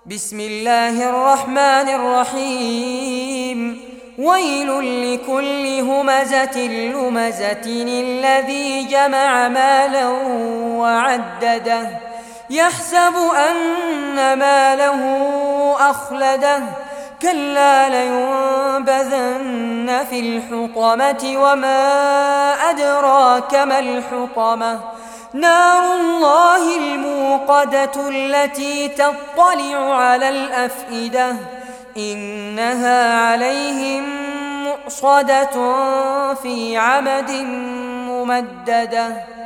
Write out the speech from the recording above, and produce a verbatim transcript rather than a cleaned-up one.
بسم الله الرحمن الرحيم. ويل لكل همزة لمزة الذي جمع مالا وعدده يحسب أن ماله أخلده كلا لينبذن في الحطمة وما أدراك ما الحطمة نار الله الموقدة التي تطلع على الأفئدة إنها عليهم مؤصدة في عمد ممددة.